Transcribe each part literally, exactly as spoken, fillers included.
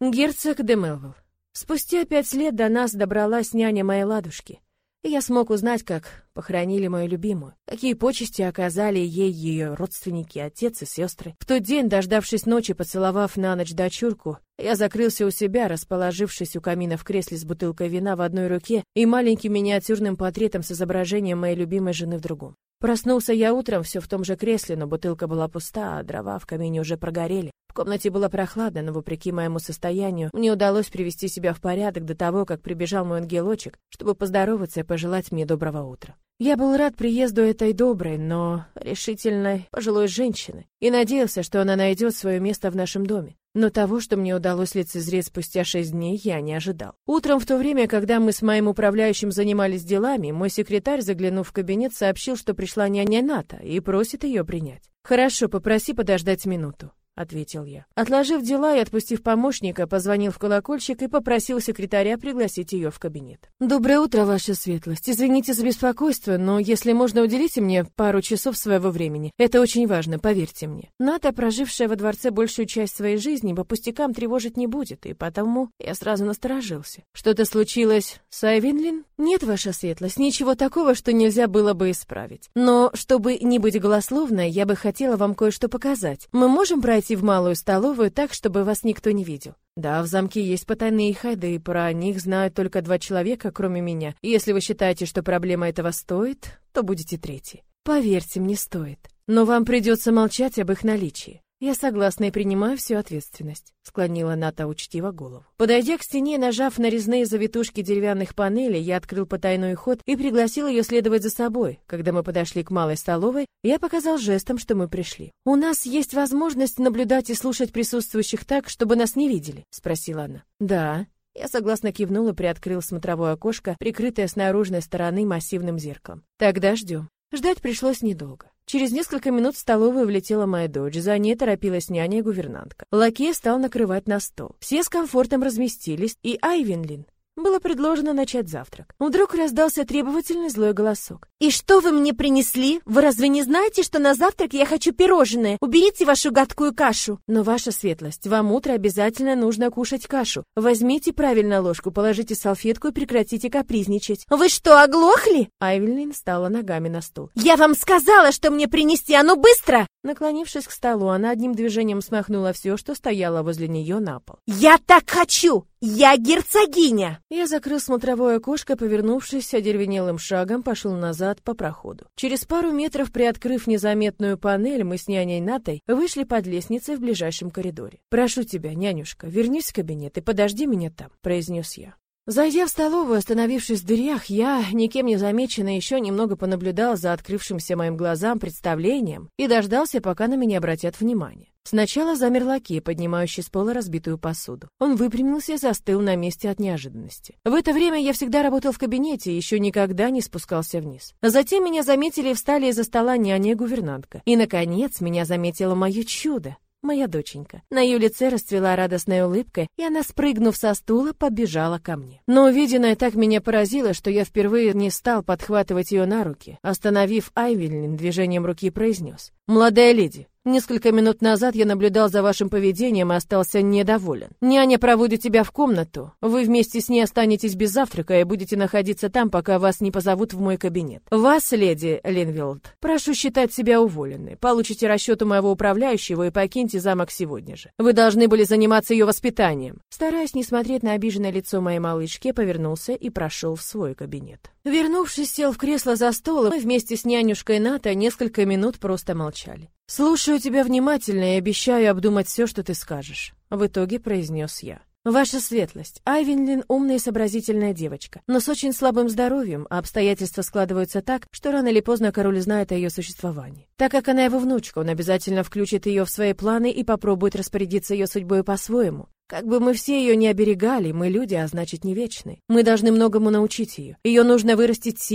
Герцог де Мелвилл. Спустя пять лет до нас добралась няня моей ладушки, и я смог узнать, как похоронили мою любимую, какие почести оказали ей ее родственники, отец и сестры. В тот день, дождавшись ночи, поцеловав на ночь дочурку, я закрылся у себя, расположившись у камина в кресле с бутылкой вина в одной руке и маленьким миниатюрным портретом с изображением моей любимой жены в другом. Проснулся я утром все в том же кресле, но бутылка была пуста, а дрова в камине уже прогорели. В комнате было прохладно, но вопреки моему состоянию мне удалось привести себя в порядок до того, как прибежал мой ангелочек, чтобы поздороваться и пожелать мне доброго утра. Я был рад приезду этой доброй, но решительной пожилой женщины и надеялся, что она найдет свое место в нашем доме. Но того, что мне удалось лицезреть спустя шесть дней, я не ожидал. Утром, в то время, когда мы с моим управляющим занимались делами, мой секретарь, заглянув в кабинет, сообщил, что пришла няня Ната и просит ее принять. «Хорошо, попроси подождать минуту», — ответил я. Отложив дела и отпустив помощника, позвонил в колокольчик и попросил секретаря пригласить ее в кабинет. «Доброе утро, ваша светлость. Извините за беспокойство, но если можно, уделите мне пару часов своего времени. Это очень важно, поверьте мне. Ната, прожившая во дворце большую часть своей жизни, по пустякам тревожить не будет, и потому я сразу насторожился. Что-то случилось с Айвенлин? Нет, ваша светлость, ничего такого, что нельзя было бы исправить. Но, чтобы не быть голословной, я бы хотела вам кое-что показать. Мы можем пройти в малую столовую так, чтобы вас никто не видел? Да, в замке есть потайные ходы, и про них знают только два человека, кроме меня. И если вы считаете, что проблема этого стоит, то будете третий. Поверьте, мне стоит. Но вам придется молчать об их наличии. Я согласна и принимаю всю ответственность, склонила Ната учтиво голову. Подойдя к стене, нажав на резные завитушки деревянных панелей, я открыл потайной ход и пригласил ее следовать за собой. Когда мы подошли к малой столовой, я показал жестом, что мы пришли. У нас есть возможность наблюдать и слушать присутствующих так, чтобы нас не видели, спросила она. Да. Я согласно кивнул и приоткрыл смотровое окошко, прикрытое с наружной стороны массивным зеркалом. Тогда ждем. Ждать пришлось недолго. Через несколько минут в столовую влетела моя дочь, за ней торопилась няня и гувернантка. Лакей стал накрывать на стол. Все с комфортом разместились, и Айвенлин было предложено начать завтрак. Вдруг раздался требовательный злой голосок. «И что вы мне принесли? Вы разве не знаете, что на завтрак я хочу пирожное? Уберите вашу гадкую кашу!» «Но, ваша светлость, вам утро обязательно нужно кушать кашу. Возьмите правильно ложку, положите салфетку и прекратите капризничать». «Вы что, оглохли?» Айвенлин встала ногами на стул. «Я вам сказала, что мне принести, а ну быстро!» Наклонившись к столу, она одним движением смахнула все, что стояло возле нее, на пол. «Я так хочу! Я герцогиня!» Я закрыл смотровое окошко, повернувшись одеревенелым шагом, пошел назад по проходу. Через пару метров, приоткрыв незаметную панель, мы с няней Натой вышли под лестницей в ближайшем коридоре. «Прошу тебя, нянюшка, вернись в кабинет и подожди меня там», — произнес я. Зайдя в столовую, остановившись в дверях, я, никем не замеченный, еще немного понаблюдал за открывшимся моим глазам представлением и дождался, пока на меня обратят внимание. Сначала замер лакей, поднимающий с пола разбитую посуду. Он выпрямился и застыл на месте от неожиданности. В это время я всегда работал в кабинете и еще никогда не спускался вниз. Затем меня заметили и встали из-за стола няня и гувернантка. И, наконец, меня заметило мое чудо. Моя доченька. На ее лице расцвела радостная улыбка, и она, спрыгнув со стула, побежала ко мне. Но увиденное так меня поразило, что я впервые не стал подхватывать ее на руки. Остановив Айвенлин, движением руки произнес: «Молодая леди, несколько минут назад я наблюдал за вашим поведением и остался недоволен. Няня проводит тебя в комнату. Вы вместе с ней останетесь без завтрака и будете находиться там, пока вас не позовут в мой кабинет. Вас, леди Линвилд, прошу считать себя уволенной. Получите расчет у моего управляющего и покиньте замок сегодня же. Вы должны были заниматься ее воспитанием». Стараясь не смотреть на обиженное лицо моей малышки, я повернулся и прошел в свой кабинет. Вернувшись, сел в кресло за стол, и мы вместе с нянюшкой Натой несколько минут просто молчали. «Слушаю тебя внимательно и обещаю обдумать все, что ты скажешь», — в итоге произнес я. «Ваша светлость, Айвенлин умная и сообразительная девочка, но с очень слабым здоровьем, а обстоятельства складываются так, что рано или поздно король знает о ее существовании. Так как она его внучка, он обязательно включит ее в свои планы и попробует распорядиться ее судьбой по-своему. Как бы мы все ее не оберегали, мы люди, а значит не вечны. Мы должны многому научить ее. Ее нужно вырастить сильной,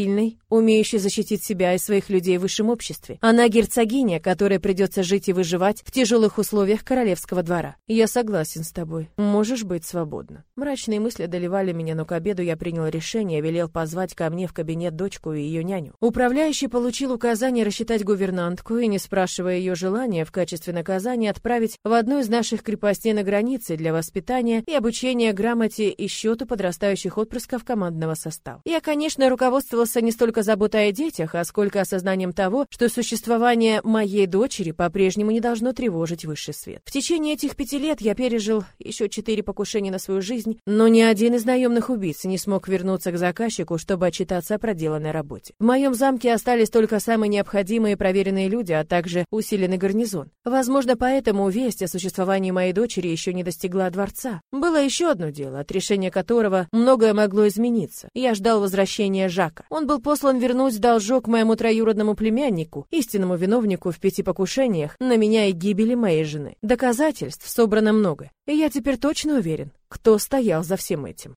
умеющий защитить себя и своих людей в высшем обществе. Она герцогиня, которой придется жить и выживать в тяжелых условиях королевского двора. Я согласен с тобой. Можешь быть свободна. Мрачные мысли одолевали меня, но к обеду я принял решение, велел позвать ко мне в кабинет дочку и ее няню. Управляющий получил указание рассчитать гувернантку и, не спрашивая ее желания, в качестве наказания отправить в одну из наших крепостей на границе для воспитания и обучения грамоте и счету подрастающих отпрысков командного состава. Я, конечно, руководствовался не столько заботой о детях, а сколько осознанием того, что существование моей дочери по-прежнему не должно тревожить высший свет. В течение этих пяти лет я пережил еще четыре покушения на свою жизнь, но ни один из наемных убийц не смог вернуться к заказчику, чтобы отчитаться о проделанной работе. В моем замке остались только самые необходимые и проверенные люди, а также усиленный гарнизон. Возможно, поэтому весть о существовании моей дочери еще не достигла дворца. Было еще одно дело, от решения которого многое могло измениться. Я ждал возвращения Жака. Он был послан вернуть должок моему троюродному племяннику, истинному виновнику в пяти покушениях на меня и гибели моей жены. Доказательств собрано много, и я теперь точно уверен, кто стоял за всем этим.